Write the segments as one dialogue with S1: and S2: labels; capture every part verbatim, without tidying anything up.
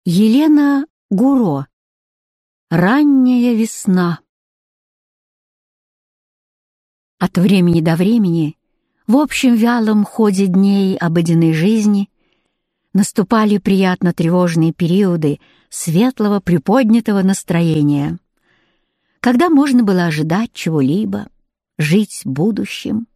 S1: Елена Гуро. Ранняя весна. От времени до времени, в общем вялом ходе дней обыденной жизни, наступали приятно тревожные периоды светлого приподнятого настроения, когда можно было ожидать чего-либо, жить будущим.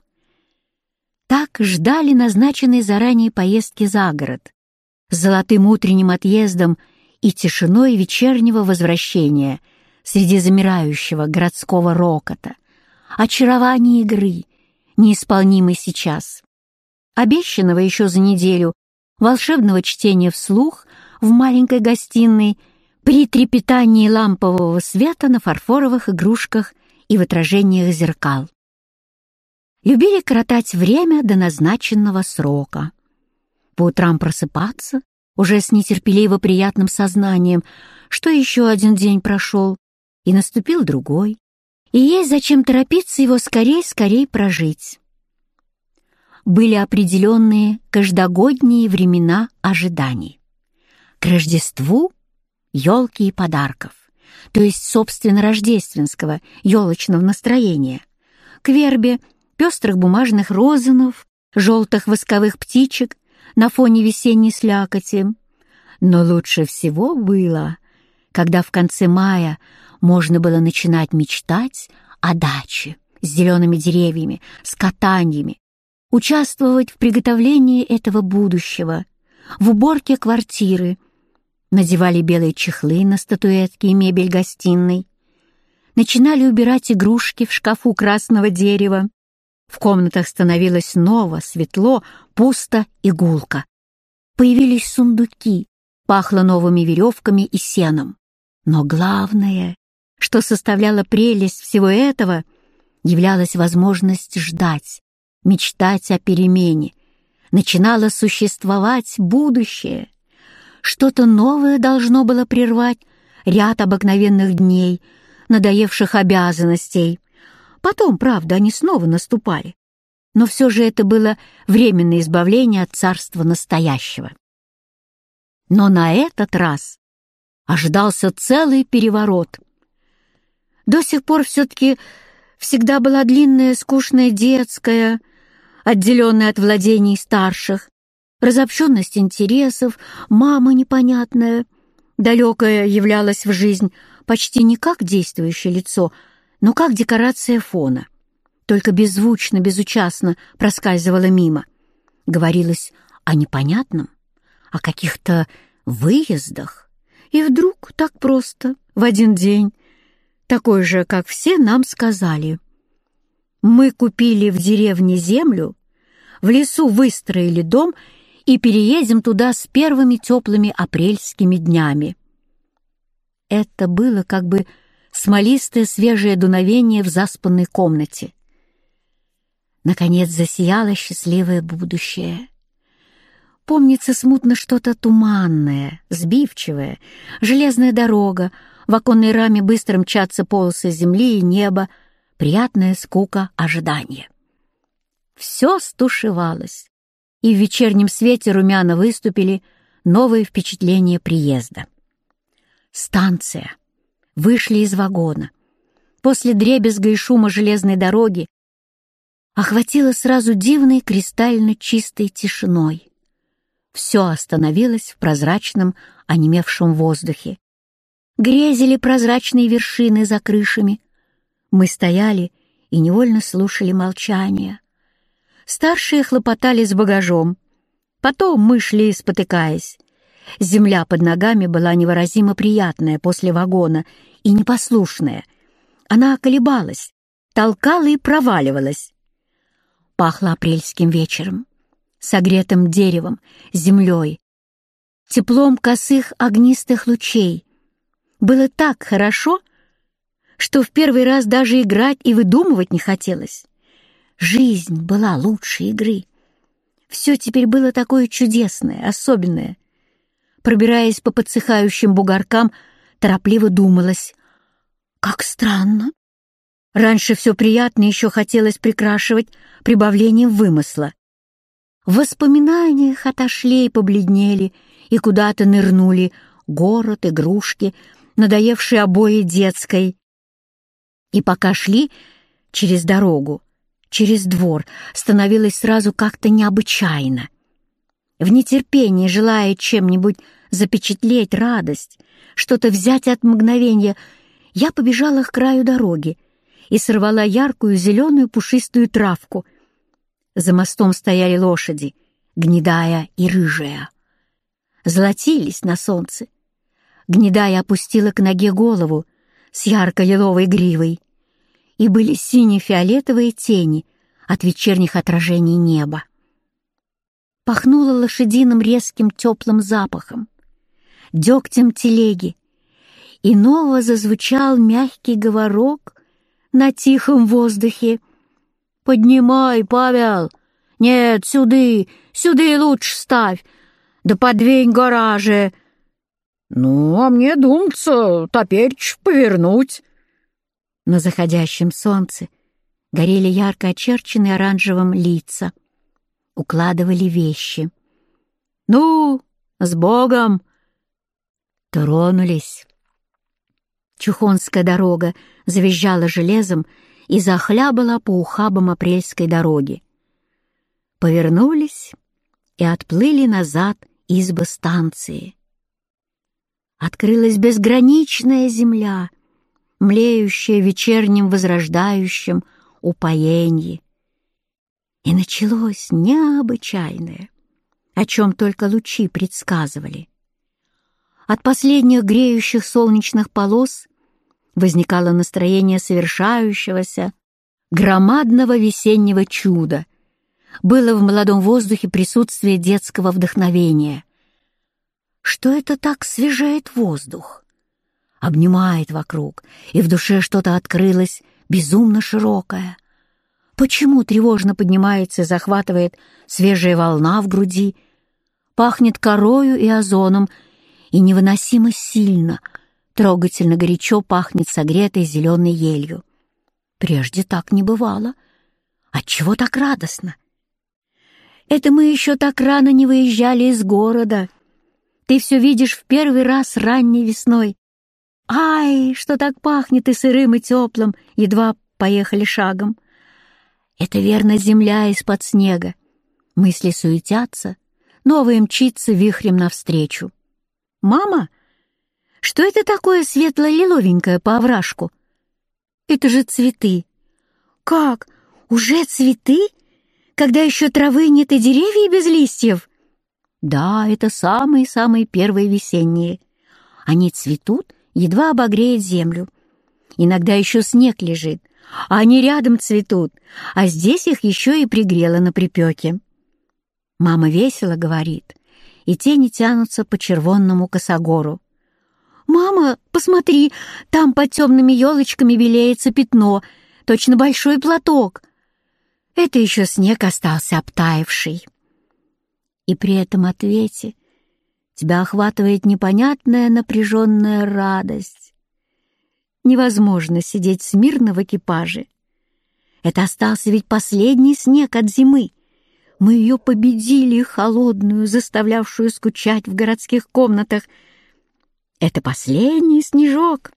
S1: Так ждали назначенной заранее поездки за город, с золотым утренним отъездом и тишиной вечернего возвращения среди замирающего городского рокота, очарования игры, неисполнимой сейчас, обещанного еще за неделю волшебного чтения вслух в маленькой гостиной при трепетании лампового света на фарфоровых игрушках и в отражениях зеркал. Любили коротать время до назначенного срока. По утрам просыпаться, уже с нетерпеливо приятным сознанием, что еще один день прошел, и наступил другой, и есть зачем торопиться его скорей-скорей прожить. Были определенные каждогодние времена ожиданий. К Рождеству — елки и подарков, то есть, собственно, рождественского, елочного настроения, к вербе — пестрых бумажных розанов, желтых восковых птичек на фоне весенней слякоти. Но лучше всего было, когда в конце мая можно было начинать мечтать о даче с зелеными деревьями, с катаньями, участвовать в приготовлении этого будущего, в уборке квартиры. Надевали белые чехлы на статуэтки и мебель гостиной, начинали убирать игрушки в шкафу красного дерева. В комнатах становилось снова светло, пусто и гулко. Появились сундуки, пахло новыми веревками и сеном. Но главное, что составляло прелесть всего этого, являлась возможность ждать, мечтать о перемене. Начинало существовать будущее. Что-то новое должно было прервать ряд обыкновенных дней, надоевших обязанностей. Потом, правда, они снова наступали. Но все же это было временное избавление от царства настоящего. Но на этот раз ожидался целый переворот. До сих пор все-таки всегда была длинная, скучная детская, отделенная от владений старших, разобщенность интересов, мама непонятная, далекая являлась в жизнь почти не как действующее лицо, но как декорация фона, только беззвучно, безучастно проскальзывала мимо. Говорилось о непонятном, о каких-то выездах, и вдруг так просто, в один день, такой же, как все нам сказали. Мы купили в деревне землю, в лесу выстроили дом и переедем туда с первыми теплыми апрельскими днями. Это было как бы смолистое свежее дуновение в заспанной комнате. Наконец засияло счастливое будущее. Помнится смутно что-то туманное, сбивчивое, железная дорога, в оконной раме быстро мчатся полосы земли и неба, приятная скука ожидания. Все стушевалось, и в вечернем свете румяно выступили новые впечатления приезда. Станция. Вышли из вагона. После дребезга и шума железной дороги охватило сразу дивной кристально чистой тишиной. Все остановилось в прозрачном, онемевшем воздухе. Грезили прозрачные вершины за крышами. Мы стояли и невольно слушали молчание. Старшие хлопотали с багажом. Потом мы шли, спотыкаясь. Земля под ногами была невыразимо приятная после вагона и непослушная. Она колебалась, толкала и проваливалась. Пахло апрельским вечером, согретым деревом, землей, теплом косых огнистых лучей. Было так хорошо, что в первый раз даже играть и выдумывать не хотелось. Жизнь была лучше игры. Все теперь было такое чудесное, особенное. Пробираясь по подсыхающим бугоркам, торопливо думалось: как странно. Раньше все приятное еще хотелось прикрашивать прибавлением вымысла. В воспоминаниях отошли и побледнели, и куда-то нырнули город, игрушки, надоевшие обои детской. И пока шли через дорогу, через двор, становилось сразу как-то необычайно. В нетерпении, желая чем-нибудь запечатлеть радость, что-то взять от мгновения, я побежала к краю дороги и сорвала яркую зеленую пушистую травку. За мостом стояли лошади, Гнедая и Рыжая. Золотились на солнце. Гнедая опустила к ноге голову с ярко-лиловой гривой, и были сине-фиолетовые тени от вечерних отражений неба. Пахнуло лошадиным резким теплым запахом, дегтем телеги, и ново зазвучал мягкий говорок на тихом воздухе. «Поднимай, Павел! Нет, сюды, сюды лучше ставь! Да подвинь гараже!» «Ну, а мне думается, топеречь повернуть». На заходящем солнце горели ярко очерченные оранжевым лица. Укладывали вещи. «Ну, с Богом!» Тронулись. Чухонская дорога завизжала железом и захлябала по ухабам апрельской дороги. Повернулись и отплыли назад избы станции. Открылась безграничная земля, млеющая вечерним возрождающим упоенье. И началось необычайное, о чем только лучи предсказывали. От последних греющих солнечных полос возникало настроение совершающегося, громадного весеннего чуда. Было в молодом воздухе присутствие детского вдохновения. Что это так свежеет воздух? Обнимает вокруг, и в душе что-то открылось безумно широкое. Почему тревожно поднимается и захватывает свежая волна в груди, пахнет корою и озоном, и невыносимо сильно, трогательно горячо пахнет согретой зеленой елью? Прежде так не бывало. Отчего так радостно? Это мы еще так рано не выезжали из города. Ты все видишь в первый раз ранней весной. Ай, что так пахнет и сырым, и теплым, едва поехали шагом. Это верно земля из-под снега. Мысли суетятся, новое мчится вихрем навстречу. «Мама, что это такое светло-лиловенькое по овражку?» «Это же цветы». «Как? Уже цветы? Когда еще травы нет и деревьев без листьев?» «Да, это самые-самые первые весенние. Они цветут, едва обогреет землю. Иногда еще снег лежит, а они рядом цветут, а здесь их еще и пригрело на припеке». Мама весело говорит, и тени тянутся по червонному косогору. «Мама, посмотри, там под темными елочками белеется пятно, точно большой платок. Это еще снег остался обтаивший». И при этом ответе тебя охватывает непонятная напряженная радость. Невозможно сидеть смирно в экипаже. Это остался ведь последний снег от зимы. Мы ее победили, холодную, заставлявшую скучать в городских комнатах. Это последний снежок.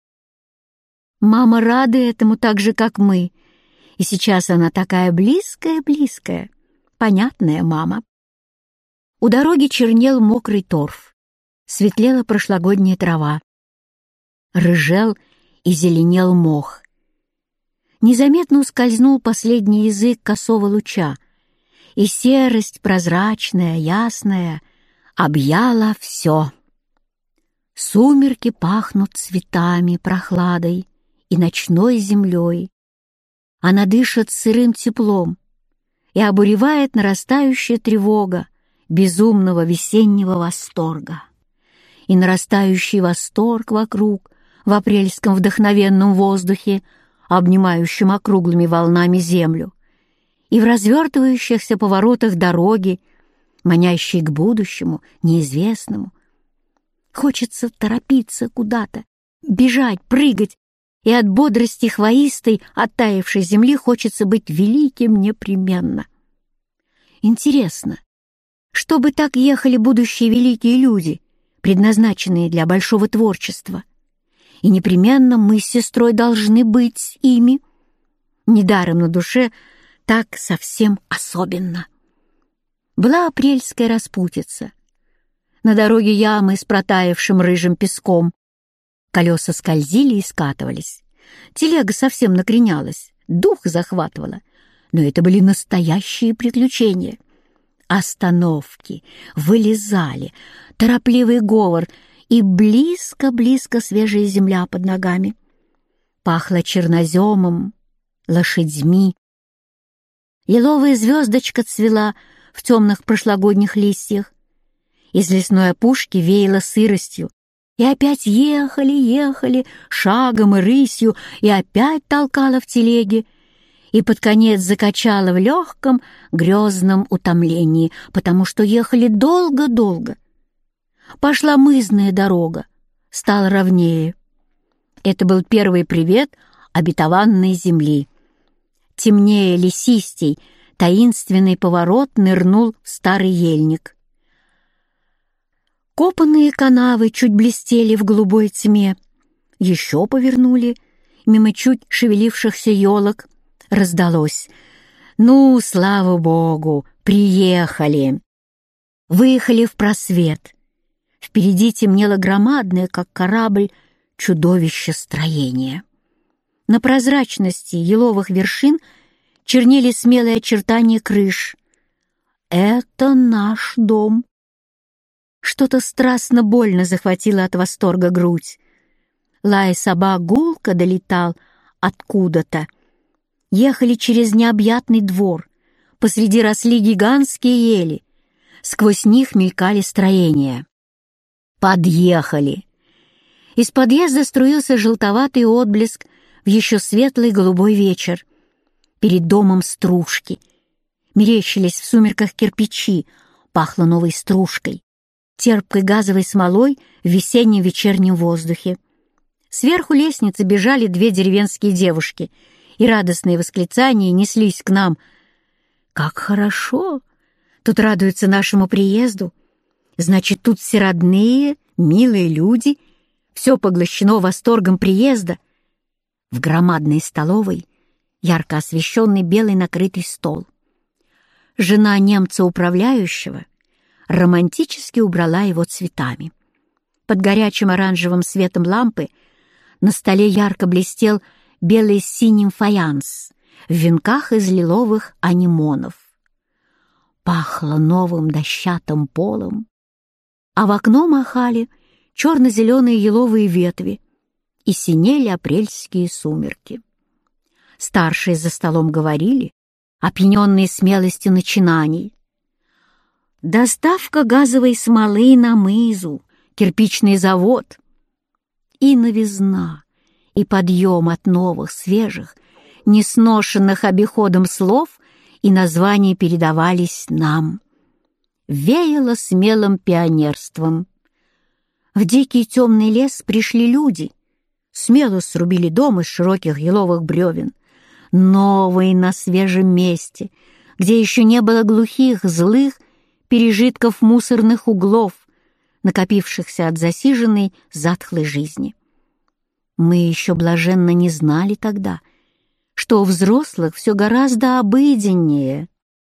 S1: Мама рада этому так же, как мы. И сейчас она такая близкая-близкая, понятная мама. У дороги чернел мокрый торф, светлела прошлогодняя трава. Рыжел и зеленел мох. Незаметно ускользнул последний язык косого луча, и серость прозрачная, ясная, объяла все. Сумерки пахнут цветами, прохладой и ночной землей. Она дышит сырым теплом и обуревает нарастающая тревога безумного весеннего восторга. И нарастающий восторг вокруг в апрельском вдохновенном воздухе, обнимающем округлыми волнами землю, и в развертывающихся поворотах дороги, манящей к будущему, неизвестному. Хочется торопиться куда-то, бежать, прыгать, и от бодрости хвоистой, оттаившей земли хочется быть великим непременно. Интересно, чтобы так ехали будущие великие люди, предназначенные для большого творчества. И непременно мы с сестрой должны быть ими. Недаром на душе так совсем особенно. Была апрельская распутица. На дороге ямы с протаявшим рыжим песком. Колеса скользили и скатывались. Телега совсем накренялась, дух захватывала. Но это были настоящие приключения. Остановки, вылезали, торопливый говор и близко-близко свежая земля под ногами. Пахло черноземом, лошадьми. Лиловая звездочка цвела в темных прошлогодних листьях. Из лесной опушки веяло сыростью. И опять ехали, ехали, шагом и рысью, и опять толкала в телеге, и под конец закачала в легком грезном утомлении, потому что ехали долго-долго. Пошла мызная дорога, стало ровнее. Это был первый привет обетованной земли. Темнее лесистей, таинственный поворот нырнул в старый ельник. Копанные канавы чуть блестели в голубой тьме. Еще повернули, мимо чуть шевелившихся елок раздалось: «Ну, слава богу, приехали!» Выехали в просвет. Впереди темнело громадное, как корабль, чудовище строения. На прозрачности еловых вершин чернели смелые очертания крыш. «Это наш дом!» Что-то страстно больно захватило от восторга грудь. Лай собак гулко долетал откуда-то. Ехали через необъятный двор. Посреди росли гигантские ели. Сквозь них мелькали строения. Подъехали. Из подъезда струился желтоватый отблеск в еще светлый голубой вечер. Перед домом стружки. Мерещились в сумерках кирпичи, пахло новой стружкой, терпкой газовой смолой в весеннем вечернем воздухе. Сверху лестницы бежали две деревенские девушки, и радостные восклицания неслись к нам. «Как хорошо! Тут радуются нашему приезду. Значит, тут все родные, милые люди. Все поглощено восторгом приезда». В громадной столовой ярко освещенный белый накрытый стол. Жена немца-управляющего романтически убрала его цветами. Под горячим оранжевым светом лампы на столе ярко блестел белый с синим фаянс в венках из лиловых анимонов. Пахло новым дощатым полом, а в окно махали черно-зеленые еловые ветви и синели апрельские сумерки. Старшие за столом говорили, опьяненные смелостью начинаний: доставка газовой смолы на мызу, кирпичный завод. И новизна, и подъем от новых, свежих, несношенных обиходом слов и названий передавались нам. Веяло смелым пионерством. В дикий темный лес пришли люди, смело срубили дом из широких еловых бревен, новый на свежем месте, где еще не было глухих, злых пережитков мусорных углов, накопившихся от засиженной затхлой жизни. Мы еще блаженно не знали тогда, что у взрослых все гораздо обыденнее.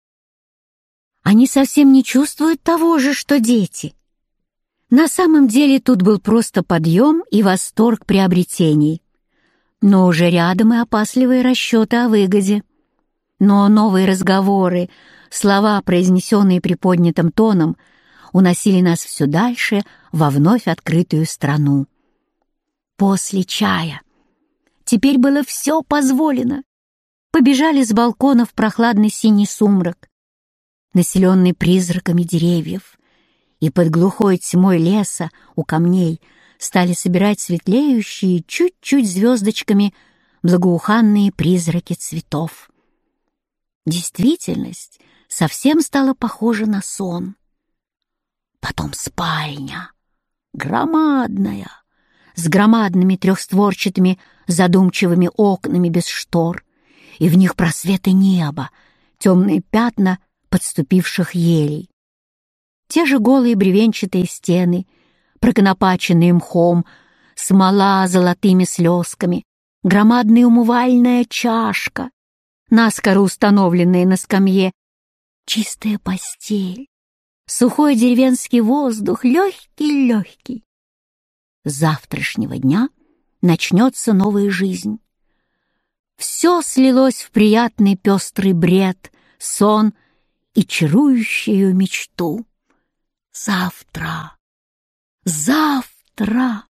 S1: Они совсем не чувствуют того же, что дети. На самом деле тут был просто подъем и восторг приобретений, но уже рядом и опасливые расчеты о выгоде. Но новые разговоры, слова, произнесенные приподнятым тоном, уносили нас все дальше во вновь открытую страну. После чая теперь было все позволено. Побежали с балкона в прохладный синий сумрак, населенный призраками деревьев, и под глухой тьмой леса у камней стали собирать светлеющие чуть-чуть звездочками благоуханные призраки цветов. Действительность совсем стала похожа на сон. Потом спальня, громадная, с громадными трехстворчатыми задумчивыми окнами без штор, и в них просветы неба, темные пятна подступивших елей. Те же голые бревенчатые стены, проконопаченные мхом, смола золотыми слезками, громадная умывальная чашка, наскоро установленная на скамье, чистая постель, сухой деревенский воздух, легкий-легкий. С завтрашнего дня начнется новая жизнь. Все слилось в приятный пестрый бред, сон и чарующую мечту. Завтра, завтра!